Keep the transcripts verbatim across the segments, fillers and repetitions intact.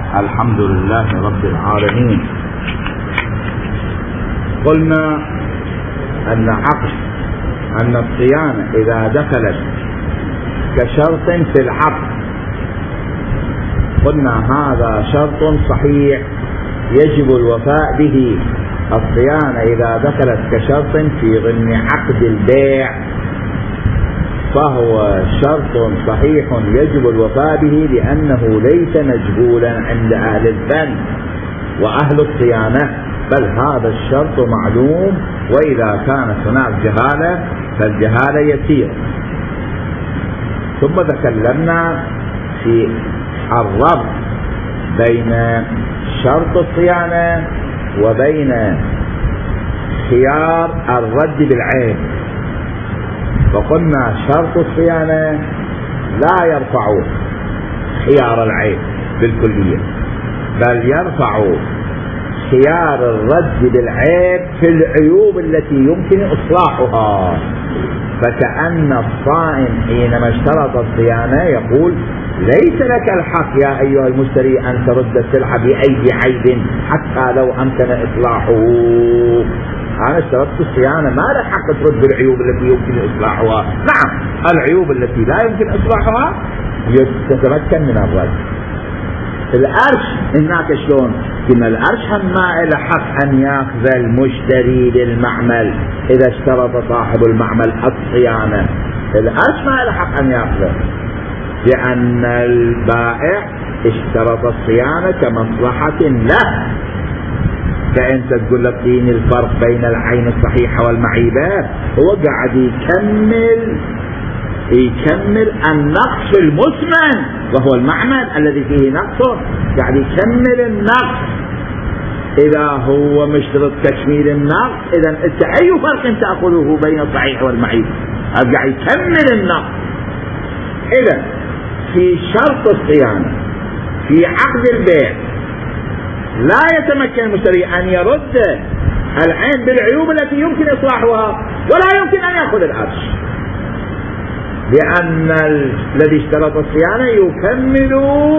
الحمد لله رب العالمين. قلنا أن عقد أن الصيانة إذا دخلت كشرط في العقد، قلنا هذا شرط صحيح يجب الوفاء به. الصيانة إذا دخلت كشرط في ضمن عقد البيع فهو شرط صحيح يجب الوفاء به، لأنه ليس مجهولا عند أهل الفن وأهل الصيانة، بل هذا الشرط معلوم، وإذا كانت هناك جهالة فالجهالة يسير. ثم تكلمنا في الربط بين شرط الصيانة وبين خيار الرد بالعين، فقلنا شرط الصيانة لا يرفع خيار العين بالكلية، بل يرفع خيار الرد بالعيب في العيوب التي يمكن إصلاحها. فكأن الصائن حينما اشترط الصيانة يقول ليس لك الحق يا أيها المشتري أن ترد السلعة بأي عيب حتى لو أمكن إصلاحه. أنا اشترطت الصيانة، ما لك حق ترد العيوب التي يمكن إصلاحها. نعم، العيوب التي لا يمكن إصلاحها تتمكن من الرد. الأرش هناك شلون؟ كما الأرش هم ما له حق أن يأخذ المشتري للمعمل إذا اشترط صاحب المعمل الصيانة، الأرش ما له حق أن يأخذه، لأن البائع اشترط الصيانة كمصلحة له. فأنت تقول لك دين الفرق بين العين الصحيحة والمعيبة، هو قاعد يكمل يكمل النقص المثمن وهو المعمل الذي فيه نقص، قاعد يكمل النقص. إذا هو مشترط تكميل النقص، إذا أنت أي فرق تأخذه بين الصحيح والمعيب؟ قاعد يكمل النقص. إذا في شرط الصيانة في عقد البيع لا يتمكن المشتري أن يرد العين بالعيوب التي يمكن إصلاحها، ولا يمكن أن يأخذ الأرش، لأن الذي اشترط الصيانة يكمل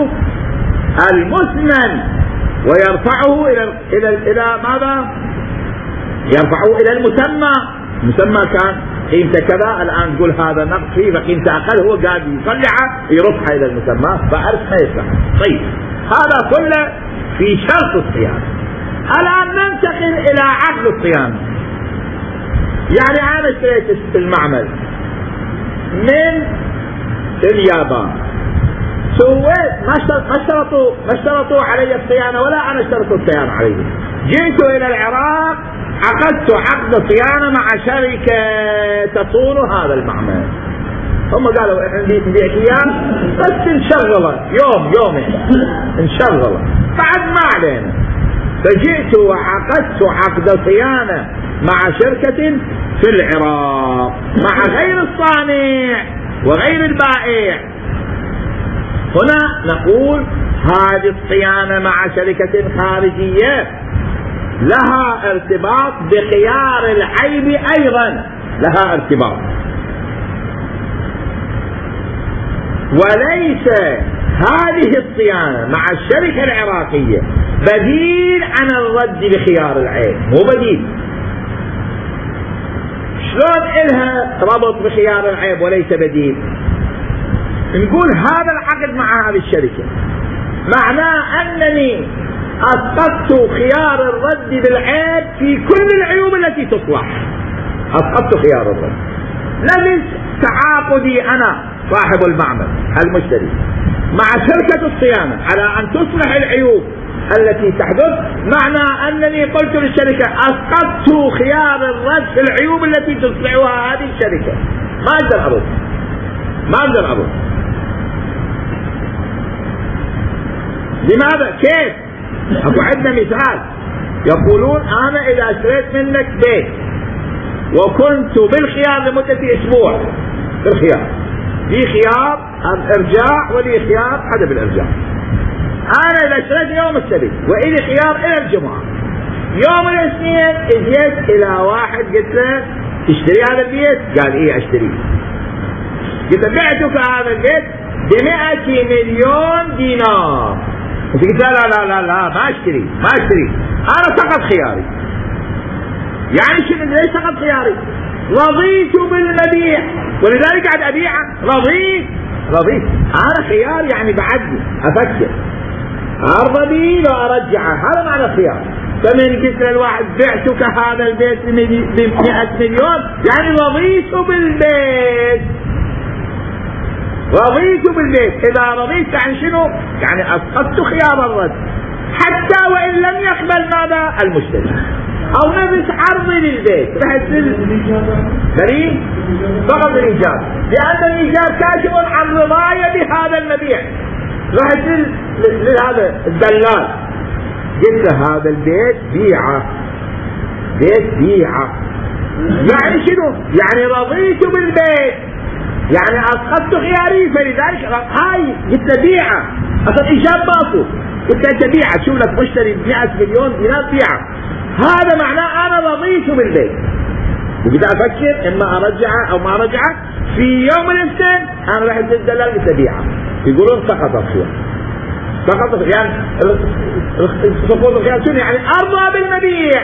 المثمن ويرفعه إلى إلى إلى ماذا؟ يرفعه إلى المسمى. المسمى كان قيمته كذا، الآن تقول هذا نقص فيه فقيمته أقل، هو قاعد يطلعها يرفعها إلى المسمى، فأرش ما يصح. طيب، هذا كله في شرط الصيانة. الآن ننتقل إلى عقد الصيانة. يعني أنا اشتريت المعمل من اليابان، سويت ما اشترطوا ما اشترطوا علي الصيانة ولا أنا اشترطوا الصيانة علي. جئت إلى العراق عقدت عقد صيانة مع شركة تصون هذا المعمل، هم قالوا احنا نبيع اياه بس نشغله يوم يومين نشغله بعد ما علينا. فجئت وعقدت عقد صيانة مع شركة في العراق مع غير الصانع وغير البائع. هنا نقول هذه الصيانة مع شركة خارجية لها ارتباط بخيار العيب، أيضا لها ارتباط، وليس هذه الصيانة مع الشركة العراقية بديل عن الرد بخيار العيب، مو بديل. شلون إلها ربط بخيار العيب وليس بديل؟ نقول هذا العقد مع هذه الشركة معناه أنني أسقطت خيار الرد بالعيب في كل العيوب التي تصلح، أسقطت خيار الرد. نفس تعاقدي أنا صاحب المعمل المشتري مع شركة الصيانة على أن تصلح العيوب التي تحدث، معنى أنني قلت للشركة أسقطت خيار الرد في العيوب التي تصلحها هذه الشركة، ما أقدر أرد ما أقدر أرد. لماذا؟ كيف؟ أكو عندنا مثال، يقولون أنا إذا اشتريت منك بيت وكنت بالخيار لمدة أسبوع، بالخيار لي خيار الإرجاع ولي خيار عدم الإرجاع، أنا إذا اشتريت يوم السبت وإلي خيار إلى الجمعة، يوم الاثنين اجيت إلى واحد قلت له تشتري هذا البيت؟ قال إيه أشتري. قلت بعتك هذا البيت بمئة مليون دينار، انت قلت لا لا لا لا ما اشتري ما اشتري انا سقط خياري. يعني شنو ليش سقط خياري؟ رضيت بالمبيع ولذلك قاعد ابيعه. رضيت رضيت انا خيار يعني بعدني افكر ارضى به لو ارجعه، هذا معنى الخيار. فمن قلت للواحد بعتك هذا البيت بمئة مليون يعني رضيت بالبيت. رضيت بالبيت، اذا رضيت يعني شنو؟ يعني اسقطت خيار الرد حتى وان لم يقبل ماذا؟ المشتري. او نفس عرضي للبيت رحت بريء فقط الايجار، لان الايجار كاشف عن رضايا بهذا المبيع. رحت لهذا الدلال قلت له هذا البيت بيعه، بيت بيعه يعني شنو؟ يعني رضيت بالبيت يعني اسقطت خياري، فلذلك هاي قلت له بيعه اصلا ايجاب باطل. قلت انت بيعه شوف لك مشتري مئة مليون دينار بيعه، هذا معناه انا رضيت بالبيت. وبدأ افكر اما ارجعه او ما ارجعه. في يوم الاثنين انا رحت للدلال قلت بيعه، يقولون سقط الخيار. سقط الخيار سقوط الخيار شنو يعني؟ ارضى بالمبيع،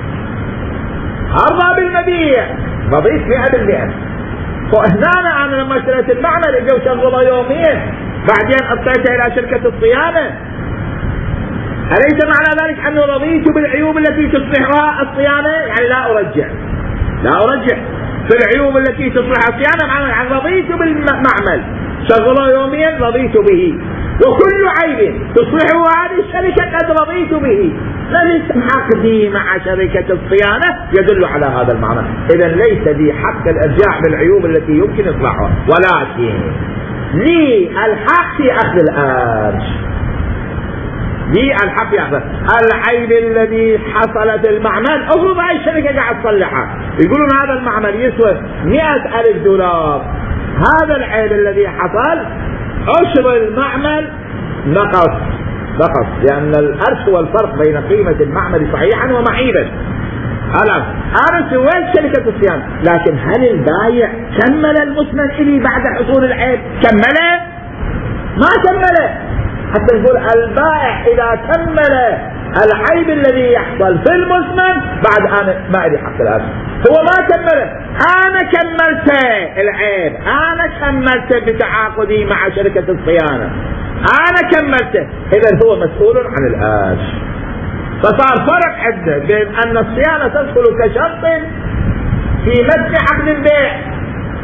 ارضى بالمبيع رضيت مئة بالمئة. وهنا انا لما اشتريت المعمل اجوا شغله يومين بعدين اعطيته الى شركه الصيانه. أليس معنى ذلك أنه رضيت بالعيوب التي تصلحها الصيانة؟ يعني لا أرجع لا أرجع في العيوب التي تصلحها الصيانة، معنى يعني رضيت بالمعمل شغله يوميا رضيت به، وكل عيب تصلحه هذه الشركة قد رضيت به. ليس حقي مع شركة الصيانة يدل على هذا المعنى. إذا ليس لي حق الإرجاع بالعيوب التي يمكن إصلاحها، ولكن لي الحق في أخذ الأرش. دي الحق يحصل العيب الذي حصل في المعمل. افرض هاي الشركة قاعد تصلحها، يقولون هذا المعمل يسوى مئة ألف دولار، هذا العيب الذي حصل عشر المعمل نقص نقص لأن الأرش هو الفرق بين قيمة المعمل صحيحا ومعيبا. خلاص أنا سويت شركة الصيانة، لكن هل البايع كمل المثمن إلي بعد حصول العيب؟ كمله؟ ما كمله. حتى نقول البائع إذا كمل العيب الذي يحصل في المثمن بعد أنا ما إلي حق الأرش. هو ما كمله، أنا كملت العيب، أنا كملت بتعاقدي مع شركة الصيانة، أنا كملته، إذا هو مسؤول عن الأرش. فصار فرق عندنا بين أن الصيانة تدخل كشرط في متن عقد البيع.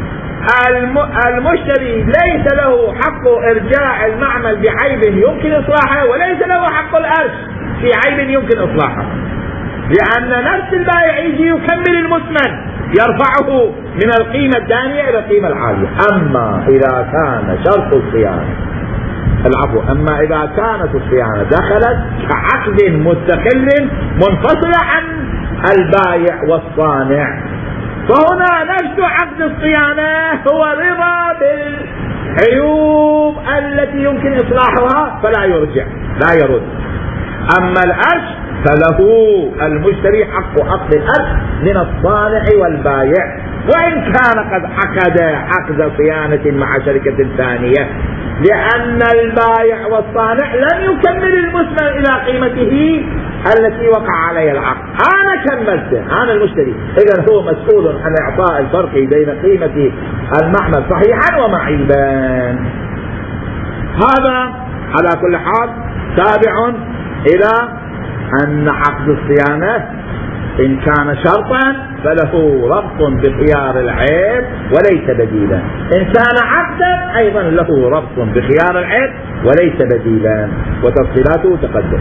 المشتري ليس له حق ارجاع المعمل بعيب يمكن اصلاحه، وليس له حق الارش في عيب يمكن اصلاحه، لان نفس البائع يجي يكمل المثمن يرفعه من القيمة الدانية الى القيمة العالية. اما اذا كان شرط الصيانة العفو اما اذا كانت الصيانة دخلت كعقد مستقل منفصل عن البائع والصانع، فهنا نفس عقد الصيانة هو رضا بالعيوب التي يمكن إصلاحها فلا يرجع لا يرد. أما الأرش فله المشتري حق أخذ الأرش من الصانع والبايع، وإن كان قد عقد عقد صيانة مع شركة ثانية، لأن البايع والصانع لم يكمل المثمن إلى قيمته التي وقع عليها العقد. أنا كملته أنا المشتري، إذا هو مسؤول عن إعطاء الفرق بين قيمة المعمل صحيحا ومعيبا. هذا على كل حال تابع إلى أن عقد الصيانة إن كان شرطا فله ربط بخيار العيب وليس بديلا، إن كان عقدا أيضا له ربط بخيار العيب وليس بديلا، وتفصيلاته تقدم.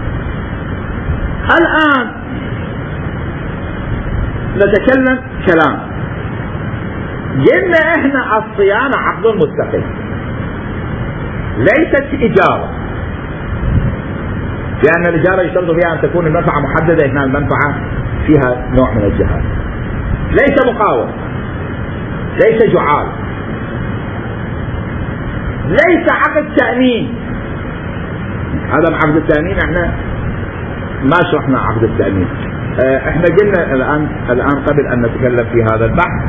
الآن نتكلم كلام. قلنا إحنا الصيانة عقد مستقل ليست إجارة، لأن الإجارة يشترط فيها أن تكون المنفعة محددة، هنا المنفعة فيها نوع من الجهاد، ليس مقاوم، ليس جعال، ليس عقد تأمين. هذا عقد التأمين احنا ما شرحنا عقد التأمين. اه احنا قلنا الآن الآن قبل أن نتكلم في هذا البحث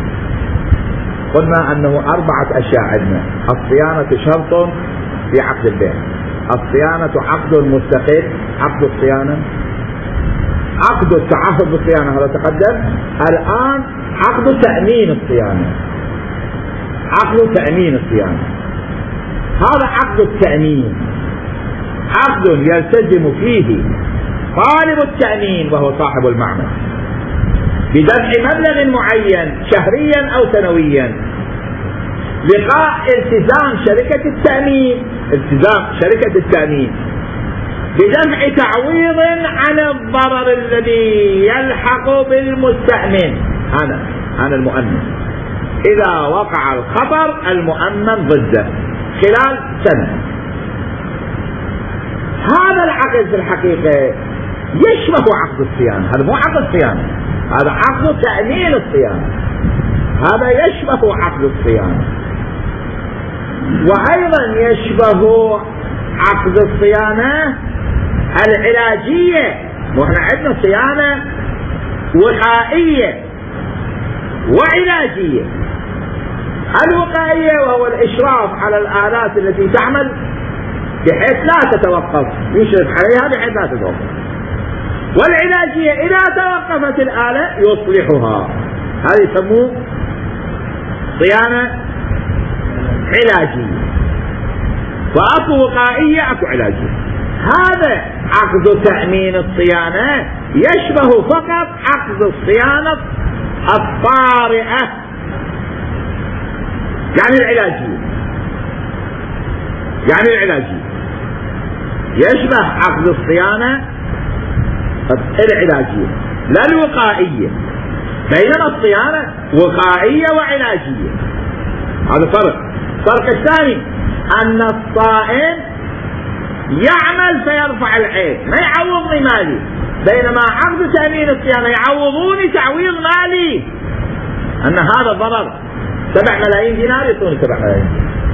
قلنا أنه أربعة أشياء عندنا. الصيانة شرط في عقد البيع، الصيانة عقد مستقل، عقد الصيانة، عقد التعهد بالصيانة هذا تقدم. الآن عقد تأمين الصيانة، عقد تأمين الصيانة هذا عقد التأمين، عقد يلتزم فيه طالب التأمين وهو صاحب المعمل بدفع مبلغ معين شهريا أو سنويا، لقاء التزام شركة التأمين، التزام شركة التأمين بدفع تعويض عن الضرر الذي يلحق بالمستأمن. أنا أنا المؤمن، إذا وقع الخطر المؤمن ضده خلال سنة. هذا العقد في الحقيقة يشبه عقد الصيانة، هذا مو عقد الصيانة، هذا عقد تأمين الصيانة، هذا يشبه عقد الصيانة. وأيضا يشبه عقد الصيانة العلاجية، وإحنا عندنا صيانة وقائية وعلاجية. الوقائية وهو الإشراف على الآلات التي تعمل بحيث لا تتوقف، يشرف عليها بحيث لا تتوقف. والعلاجية إذا توقفت الآلة يصلحها، هذا يسموه صيانة علاجية. فأكو وقائية أكو علاجية. هذا عقد تأمين الصيانة يشبه فقط عقد الصيانة الطارئة، يعني العلاجية، يعني العلاجية يشبه عقد الصيانة العلاجية لا الوقائية، بينما الصيانة وقائية وعلاجية. هذا فرق. الفرق الثاني أن الصائن يعمل فيرفع العيب، ما يعوضني مالي، بينما عقد تأمين الصيانة يعوضوني تعويض مالي، أن هذا ضرر سبع ملايين دينار يعطوني سبع ملايين،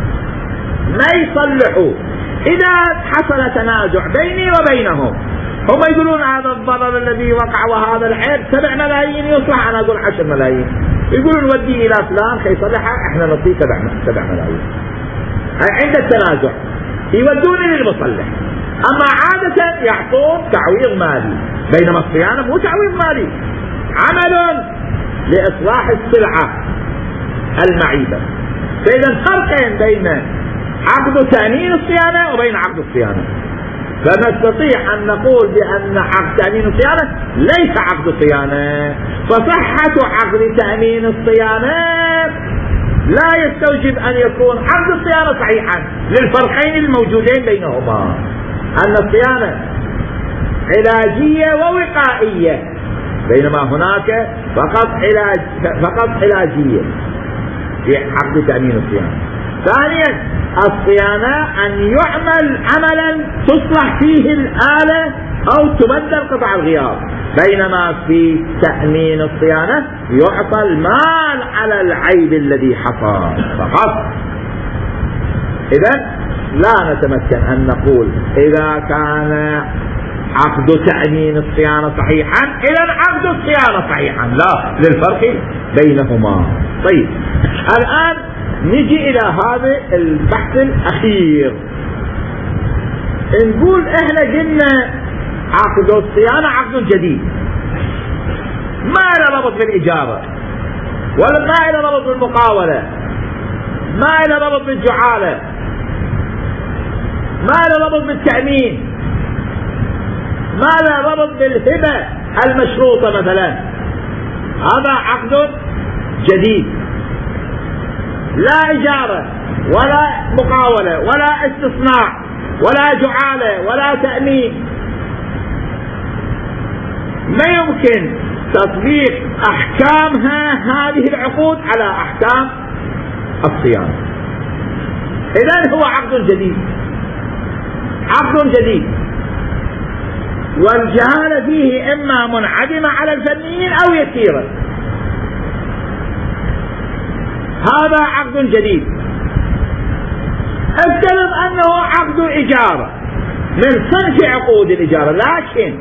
ما يصلحوا. إذا حصل تنازع بيني وبينهم، هم يقولون هذا الضرر الذي وقع وهذا العيب سبع ملايين يصلح، أنا أقول عشر ملايين، يقولون ودي إلى فلان خي يصلحها، إحنا نعطيه سبع سبع ملايين. عند التنازع يودوني للمصلح، أما عادة يعطون تعويض مالي، بينما الصيانة مو تعويض مالي، عمل لإصلاح السلعة المعيبة. فإذا فرقين بين عقد تأمين الصيانة وبين عقد الصيانة. فنستطيع أن نقول بأن عقد تأمين الصيانة ليس عقد صيانة، فصحة عقد تأمين الصيانة لا يستوجب أن يكون عقد الصيانة صحيحا للفرقين الموجودين بينهما، أن الصيانة علاجية ووقائية، بينما هناك فقط علاج فقط علاجية في عقد تأمين الصيانة. ثانيا الصيانة أن يعمل عملا تصلح فيه الآلة أو تبدل قطع الغيار، بينما في تأمين الصيانة يعطى المال على العيب الذي حصل فقط. إذن لا نتمكن أن نقول إذا كان عقد تأمين الصيانة صحيحا إذن عقد الصيانة صحيحا، لا، للفرق بينهما. طيب الآن نجي إلى هذا البحث الأخير، نقول إحنا قلنا عقد الصيانة عقد جديد، ما إلى ربط بالإجارة، ولا ما إلى ربط بالمقاولة، ما إلى ربط بالجعالة، ما إلى ربط بالتأمين، ما إلى ربط بالهبة المشروطة مثلا. هذا عقد جديد، لا إجارة ولا مقاولة ولا استصناع ولا جعالة ولا تأمين. ما يمكن تطبيق أحكامها هذه العقود على أحكام الصيانة. إذن هو عقد جديد، عقد جديد، والجهالة فيه إما منعدمة على الفنيين أو يسيرة. هذا عقد جديد، افترض أنه عقد إجارة من صنف عقود الإجارة، لكن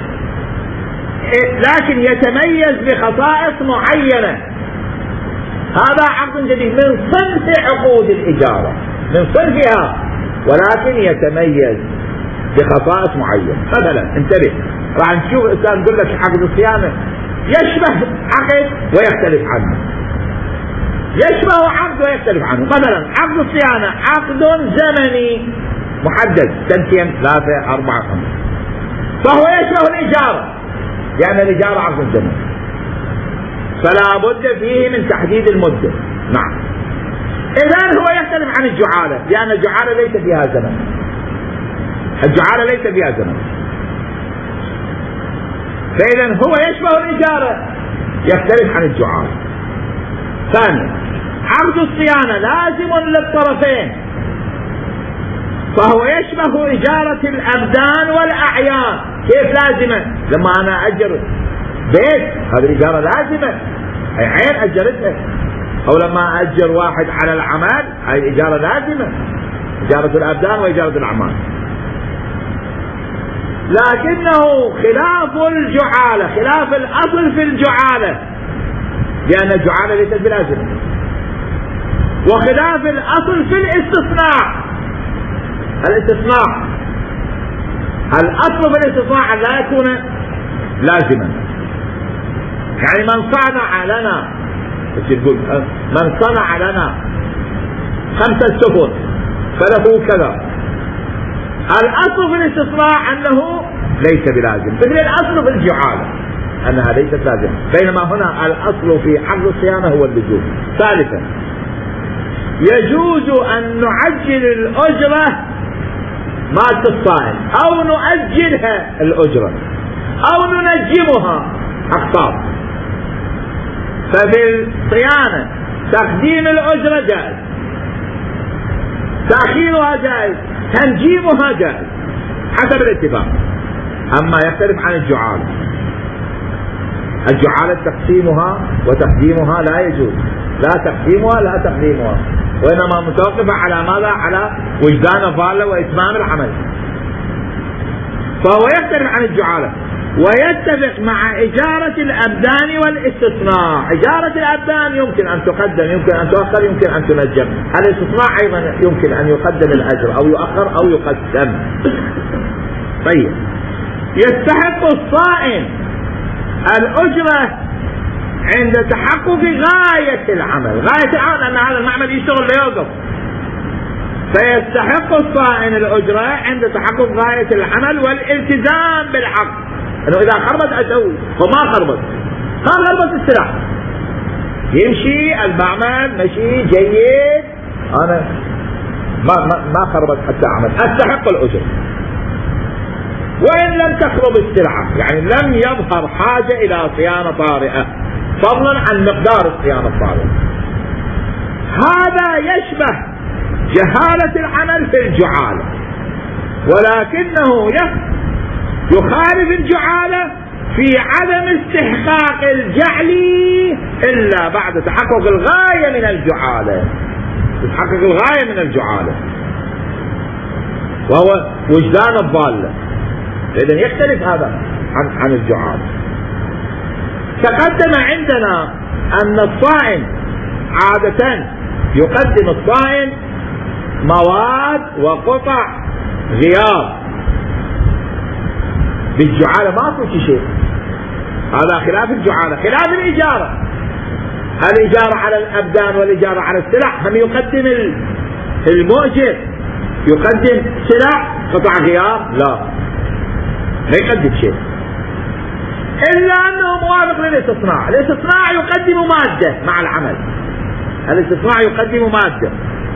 لكن يتميز بخصائص معينة. هذا عقد جديد من صنف عقود الإجارة، من صنفها ولكن يتميز بخصائص معينة. مثلا انتبه، راح نشوف الإنسان نقول لك عقد الصيانة يشبه عقد ويختلف عنه، يشبه عقد ويختلف عنه. مثلا عقد الصيانة عقد زمني محدد، سنتين ثلاثة أربعة خمسة، فهو يشبه الإجارة، لأن الإجارة عقد زمني، فلا بد فيه من تحديد المدة. نعم. إذن هو يختلف عن الجعالة، لأن الجعالة ليس فيها زمن، الجعالة ليس فيها زمن، فإذن هو يشبه الإجارة يختلف عن الجعالة. ثانيا، عقد الصيانة لازم للطرفين، فهو يشبه إجارة الأبدان والأعيان. كيف لازمة؟ لما أنا أجر بيت هذه الإجارة لازمة، أي عين أجرتها، أو لما أجر واحد على العمل هذه الإجارة لازمة، إجارة الأبدان وإجارة الأعمال. لكنه خلاف الجعالة، خلاف الأصل في الجعالة، لأن الجعالة ليست بلازمة، وخلاف الأصل في الاستثناء. الاستثناء الأصل في الاستثناء أن لا يكون لازما، يعني من صنع لنا، من صنع لنا خمسة سفن فله كذا، الأصل في الاستثناء أنه ليس بلازم، مثل الأصل في الجعالة أنها ليست لازمة، بينما هنا الأصل في عقد الصيانة هو اللزوم. ثالثا، يجوز أن نعجل الأجرة مالة الصائن أو نؤجلها الأجرة أو ننجمها أقساط. ففي الصيانة تقديم الأجرة جائز، تأخيرها جائز، تنجيمها جائز حسب الاتفاق. أما يختلف عن الجعالة، الجعالة تقسيمها وتقديمها لا يجوز، لا تقسيمها لا تقديمها، وإنما متوقفة على ماذا؟ على وجدان الضالة وإتمام العمل. فهو يختلف عن الجعالة، ويتفق مع إجارة الأبدان والاستثناء. إجارة الأبدان يمكن أن تقدم، يمكن أن تؤخر، يمكن أن تنجم. الاستثناء أيضا يمكن أن يقدم الأجر أو يؤخر أو يقدم. طيب، يستحق الصائن الأجرة عند تحقق غاية العمل، غاية العمل أن هذا المعمل يشتغل ليوقف، فيستحق الصائن الأجرة عند تحقق غاية العمل والالتزام بالعقد، أنه إذا خربت أسوي، وما خربت، ما خربت السلاح، يمشي المعمل مشي جيد، أنا ما ما, ما خربت حتى عمل، أستحق الأجرة. وإن لم تخرب السلعة، يعني لم يظهر حاجة إلى صيانة طارئة، فضلا عن مقدار الصيانة الطارئة، هذا يشبه جهالة العمل في الجعالة، ولكنه يخالف الجعالة في عدم استحقاق الجعل إلا بعد تحقق الغاية من الجعالة، تحقق الغاية من الجعالة وهو وجدان الضالة. إذن يختلف هذا عن, عن الجعالة. تقدم عندنا أن الصائن عادة يقدم الصائن مواد وقطع غيار، بالجعالة ما في شيء، هذا خلاف الجعالة، خلاف الإجارة. الإجارة على الأبدان والإجارة على السلع، هم يقدم المؤجر يقدم سلع قطع غيار؟ لا، ما يقدم شيء، إلا أنه موافق للاستثناء. الاستثناء يقدم مادة مع العمل، الاستثناء يقدم مادة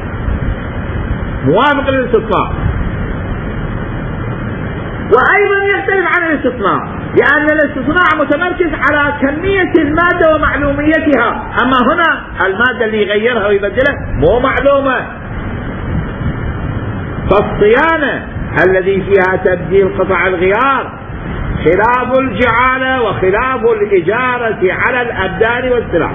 موافق للاستثناء. وأيضا يختلف عن الاستثناء، لأن الاستثناء متمركز على كمية المادة ومعلوميتها، أما هنا المادة اللي يغيرها ويبدلها مو معلومة. فالصيانة الذي فيها تبديل قطع الغيار خلاف الجعالة وخلاف الإجارة على الأبدان والسلع،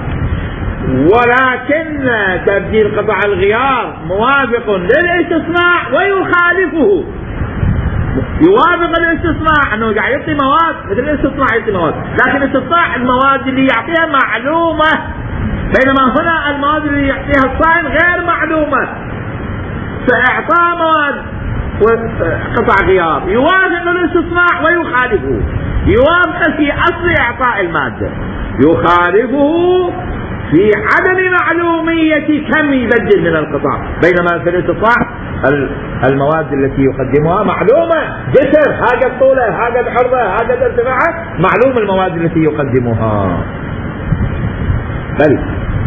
ولكن تبديل قطع الغيار موافق للاستثناء ويخالفه، يوافق الاستثناء انه قاعد يعطي مواد مثل الاستثناء يعطي مواد، لكن الاستثناء المواد اللي يعطيها معلومة، بينما هنا المواد اللي يعطيها الصائن غير معلومة. فإعطاء مواد قطع غيار يوافق الاستصناع ويخالفه، يوافق في أصل إعطاء المادة، يخالفه في عدم معلومية كم يبدل من القطع، بينما في الاستصناع المواد التي يقدمها معلومة، جسر هكذا طوله هكذا عرضه هكذا ارتفاعه، معلوم المواد التي يقدمها. بل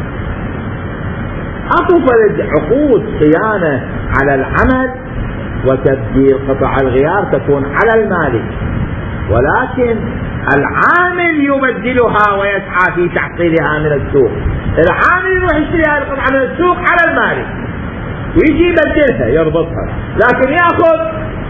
أطفلت عقود صيانة على العمل وتبديل قطع الغيار تكون على المالك، ولكن العامل يبدلها ويسعى في تحصيلها من السوق. العامل يروح يشتري هذه القطعة من السوق على المالك ويجي يبدلها يربطها، لكن يأخذ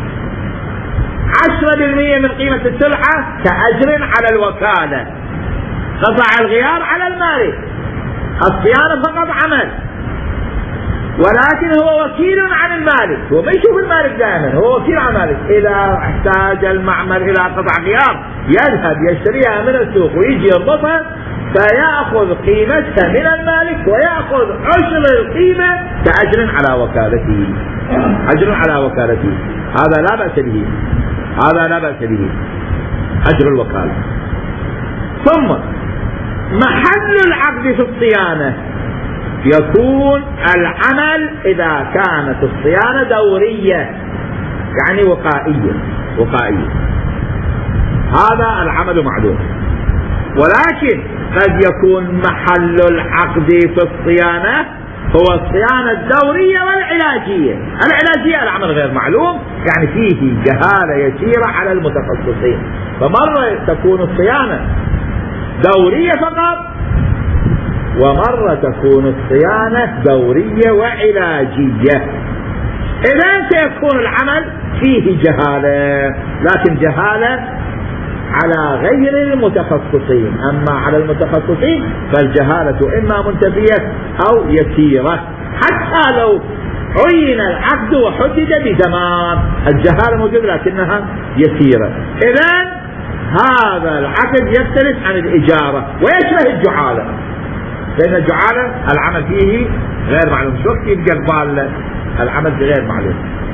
عشرة بالمئة من قيمة السلعة كأجر على الوكالة. قطع الغيار على المالك، الصيانة فقط عمل، ولكن هو وكيل عن المالك، هو ما يشوف المالك دائما، هو وكيل عن المالك. إذا احتاج المعمل إلى قطع غيار يذهب يشتريها من السوق ويجي يربطها، فيأخذ قيمتها من المالك ويأخذ عشر القيمة كأجر على وكالته، أجر على وكالته. هذا لا بأس به، هذا لا بأس به، أجر الوكالة. ثم محل العقد في الصيانة يكون العمل إذا كانت الصيانة دورية، يعني وقائية، وقائية هذا العمل معلوم. ولكن قد يكون محل العقد في الصيانة هو الصيانة الدورية والعلاجية. العلاجية العمل غير معلوم، يعني فيه جهالة يسيرة على المتخصصين، فمرة تكون الصيانة دورية فقط، ومرة تكون الصيانة دورية وعلاجية. إذا سيكون العمل فيه جهالة، لكن جهالة على غير المتخصصين، أما على المتخصصين فالجهالة إما منتفية أو يسيرة، حتى لو عين العقد وحدد بزمان الجهالة موجودة لكنها يسيرة. إذن هذا العقد يختلف عن الإجارة ويشبه الجعالة، لأن الجعالة العمل فيه غير معلوم، شو يبقى الضالة العمل غير معلوم.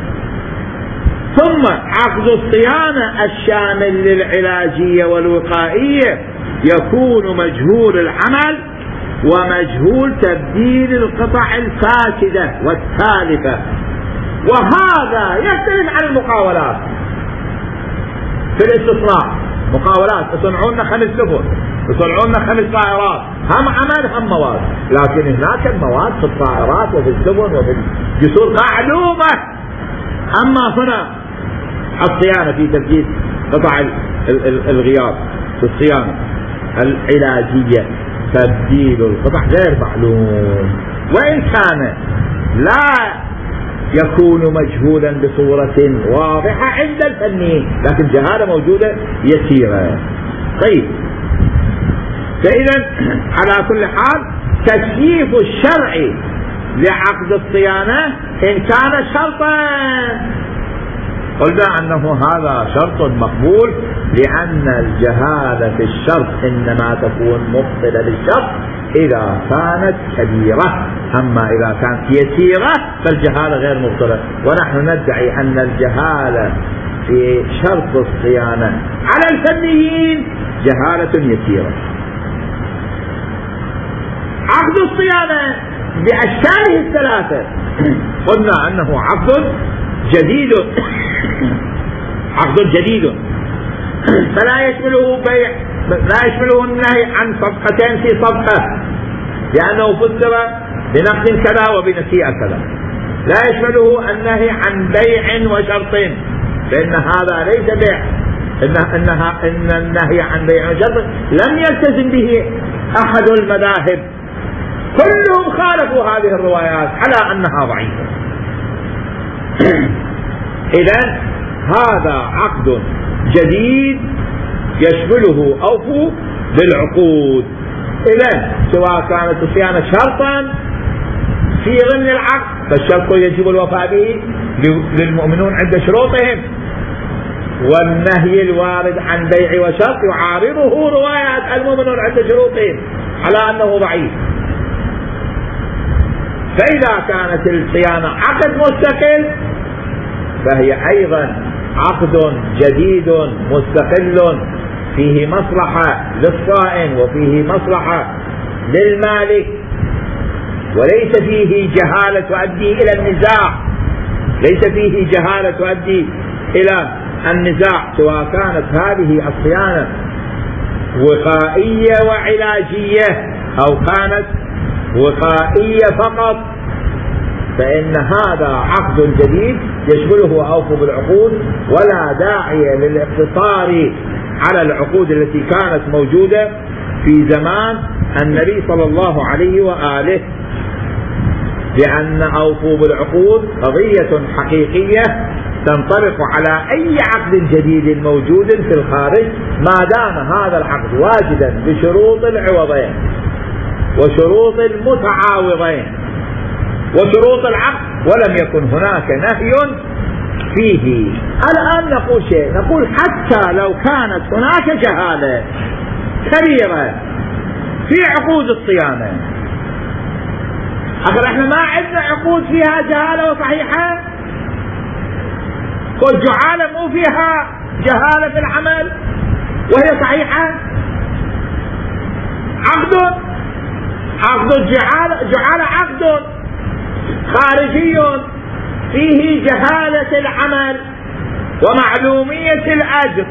ثم عقد الصيانة الشامل للعلاجية والوقائية يكون مجهول العمل ومجهول تبديل القطع الفاسدة والتالفة، وهذا يختلف عن المقاولات. في الاستصناع مقاولات يصنعون خمس سفن، يصنعون خمس طائرات، هم عمل هم مواد، لكن هناك المواد في الطائرات وفي السفن وفي الجسور معلومة. أما هنا الصيانة في تبديل قطع الغيار في الصيانة العلاجية تبديل القطع غير معلوم، وإن كان لا يكون مجهولا بصورة واضحة عند الفنيين، لكن جهالة موجودة يسيرة. طيب، فإذا على كل حال تكييف الشرع لعقد الصيانة إن كان شرطا قلنا أنه هذا شرط مقبول، لأن الجهالة في الشرط إنما تكون مبطلة للشرط إذا كانت كبيرة، أما إذا كانت يسيرة فالجهالة غير مبطلة. ونحن ندعي أن الجهالة في شرط الصيانة على الفنيين جهالة يسيرة. عقد الصيانة بأشكاله الثلاثة قلنا أنه عقد جديد، عقد جديد فلا يشمله بيع، لا يشمله النهي عن صفقتين في صفقة، لأنه فسر بنقد كذا وبنسيئة كذا. لا يشمله النهي عن بيع وشرط، لأن هذا ليس بيع، إن, إنها إن النهي عن بيع وشرط لم يلتزم به أحد المذاهب، كلهم خالفوا هذه الروايات على أنها ضعيفة. إذن هذا عقد جديد يشمله أوفوا بالعقود. إذن سواء كانت الصيانة شرطا في ضمن العقد فالشرط يجب الوفاء به للمؤمنون عند شروطهم، والنهي الوارد عن بيع وشرط يعارضه روايات المؤمنون عند شروطهم على أنه ضعيف. فإذا كانت الصيانة عقد مستقل فهي أيضا عقد جديد مستقل فيه مصلحة للصائن وفيه مصلحة للمالك، وليس فيه جهالة تؤدي إلى النزاع، ليس فيه جهالة تؤدي إلى النزاع، سواء كانت هذه الصيانة وقائية وعلاجية أو كانت وقائية فقط، فإن هذا عقد جديد يشمله أوفوا بالعقود، ولا داعي للاقتصار على العقود التي كانت موجودة في زمان النبي صلى الله عليه وآله، لأن أوفوا بالعقود قضية حقيقية تنطبق على أي عقد جديد موجود في الخارج ما دام هذا العقد واجدا بشروط العوضين وشروط المتعاوضين وشروط العقد، ولم يكن هناك نهي فيه. الآن نقول شيء، نقول حتى لو كانت هناك جهالة كبيرة في عقود الصيانة، أخر احنا ما عندنا عقود فيها جهالة وصحيحة، كل جعالة مو فيها جهالة في العمل وهي صحيحة، عقد عقد الجعالة جعالة عقد خارجي فيه جهالة العمل ومعلومية الأجر،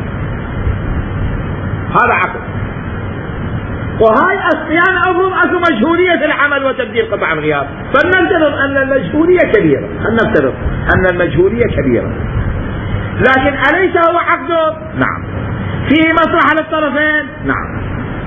هذا عقد. وهاي الصيانة أفضل أصل مجهولية العمل وتبديل قطع الغيار، فلنفترض أن المجهولية كبيرة، فلنفترض أن المجهولية كبيرة، لكن أليس هو عقد؟ نعم. فيه مصلحة للطرفين؟ نعم.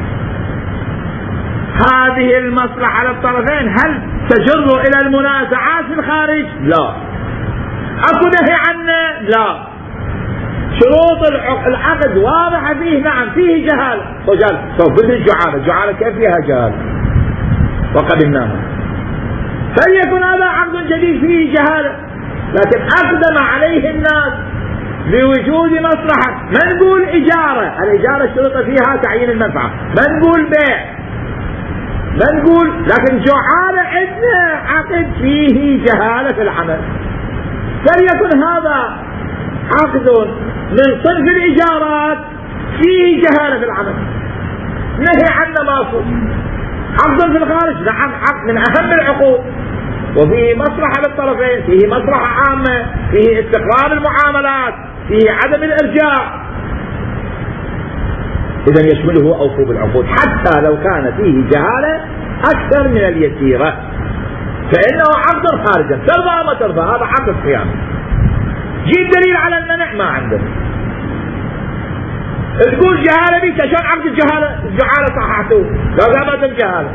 هذه المصلحة للطرفين هل تجر إلى المنازعات في الخارج؟ لا. أكو نهي عنه؟ لا. شروط العقد واضحة فيه؟ نعم. فيه جهالة، وقال طب بدل الجعالة، الجعالة كيف فيها جهالة وقبلناها، فليكن هذا عقد جديد فيه جهالة، لكن أقدم عليه الناس بوجود مصلحة. ما نقول إجارة، الإجارة الشروط فيها تعيين المنفعة، ما نقول بيع، ما نقول، لكن جعالة عندنا عقد فيه جهالة في العمل، فليكن هذا عقد من صنف الإجارات فيه جهالة في العمل، نهي عنه ماكو. عقد في الخارج نعم عقد من أهم العقود وفيه مصلحة للطرفين، فيه مصلحة عامة، فيه استقرار المعاملات، فيه عدم الإرجاع، إذن يشمله أوفوا بالعقود حتى لو كان فيه جهالة أكثر من اليسيرة، فإنه عقد خارجا ترضى ما ترضى، هذا عقد صيانة. جيب دليل على المنع، ما عنده. تقول جهالة بيك شلون عقد الجهالة الجهالة صححته لو ذهبت الجهالة؟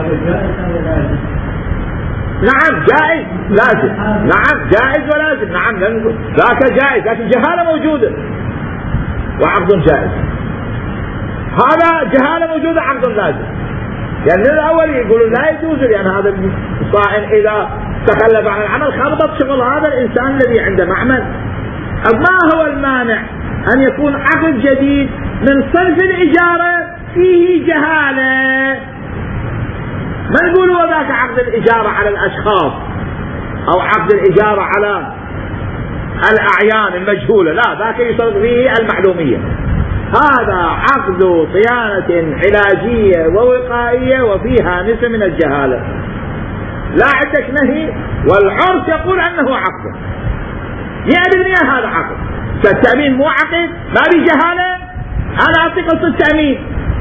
نعم جائز لازم، نعم جائز ولازم، نعم ذاك جائز، لكن الجهالة موجودة وعقد جائز، هذا جهالة موجودة عقد لازم. يعني الأول يقولوا لا يجوز، لأن هذا الصائن إذا تخلف عن العمل خربط شغل هذا الإنسان الذي عنده معمل. ما هو المانع أن يكون عقد جديد من صنف الإجارة فيه جهالة؟ ما نقول وذاك عقد الإجارة على الأشخاص أو عقد الإجارة على الأعيان المجهولة، لا، ذاك يشترط فيه المعلومية. هذا عقد صيانة علاجية ووقائية وفيها نسبة من الجهالة، لا عندك نهي، والعرف يقول أنه عقد، يعني هذا عقد. التأمين مو عقد؟ ما بي جهالة؟ أنا أعطي قصة التأمين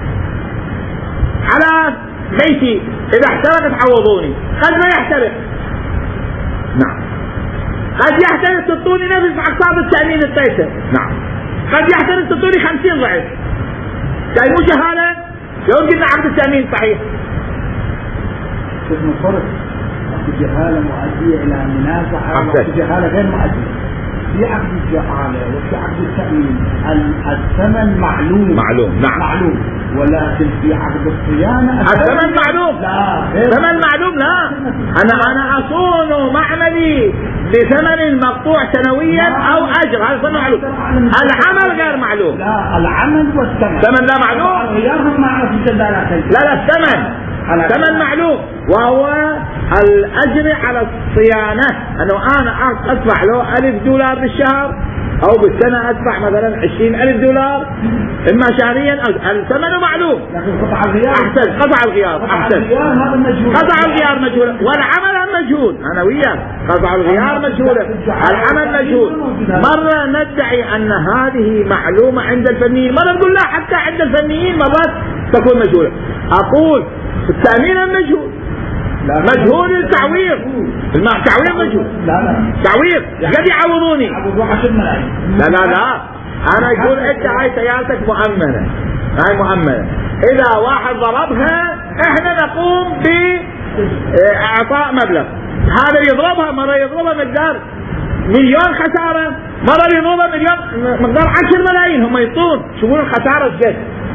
على بيتي، إذا احترق تعوضوني، قد ما يحترق، نعم، قد يحترق تطوني نفس أقساط التأمين الطيسة، نعم، قد يحترق تطوني خمسين ضعف، كاي مو جهالة؟ لو قلنا عقد التأمين صحيح. اسمه فرق، جهالة مؤدية إلى منازعة وجهالة غير مؤدية. في عقد الجعالة وفي عقد التأمين الثمن معلوم معلوم نعم معلوم، ولكن في عقد الصيانة الثمن معلوم، لا ثمن معلوم، لا أنا أنا أصون معملي بثمن مقطوع سنويا أو أجر، هذا معلوم. العمل غير معلوم، لا العمل والثمن ثمن لا معلوم، غيرهم معروف في لا لا الثمن ثمن معلوم، وهو الأجر على الصيانة، أنه أنا أدفع له ألف دولار بالشهر أو بالسنة أدفع مثلا عشرين ألف دولار، إما شهريا أو الثمن معلوم. قطع الغيار أحسن، قطع الغيار أحسن، قطع الغيار مجهول والعمل مجهول. أنا وياك، قطع الغيار مجهول، العمل مجهول. مرة ندعي أن هذه معلومة عند الفنيين، مرة نقول لا حتى عند الفنيين مرات تكون مجهولة. أقول التأمين مجهول، مجهول التعويض، التعويض مجهول. لا لا تعويض قد يعوضوني. لا لا لا أنا أقول أنت هاي سيارتك مؤمنة، هاي مؤمنة، إذا واحد ضربها إحنا نقوم بإعطاء مبلغ. هذا يضربها مرة يضربها مقدار مليون خسارة، مرة يضربها مليون مقدار عشر ملايين، هم يطون شوفون الخسارة إيش.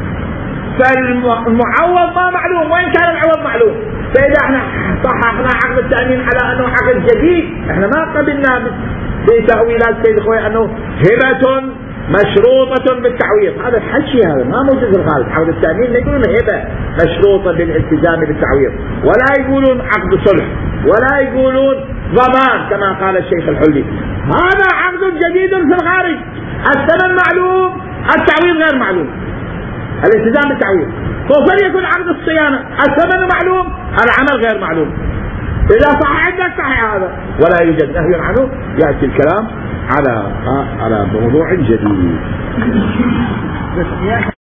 فالمعوض ما معلوم، وين كان العوض معلوم. فإذا احنا صححنا عقد التأمين على أنه عقد جديد، احنا ما قبلنا بتأويلات سيد اخوي أنه هبة مشروطة بالتعويض. هذا الحكي هذا ما موجود في الغالب. عقد التأمين لا يقولون هبة مشروطة بالالتزام بالتعويض، ولا يقولون عقد صلح، ولا يقولون ضمان كما قال الشيخ الحلي. هذا عقد جديد في الخارج، الثمن معلوم، التعويض غير معلوم، الالتزام بالتعويض. فليكن عقد الصيانة الثمن معلوم، العمل غير معلوم. إذا صح عندك صحيح هذا، ولا يوجد نهي عنه. يأتي الكلام على على موضوع جديد.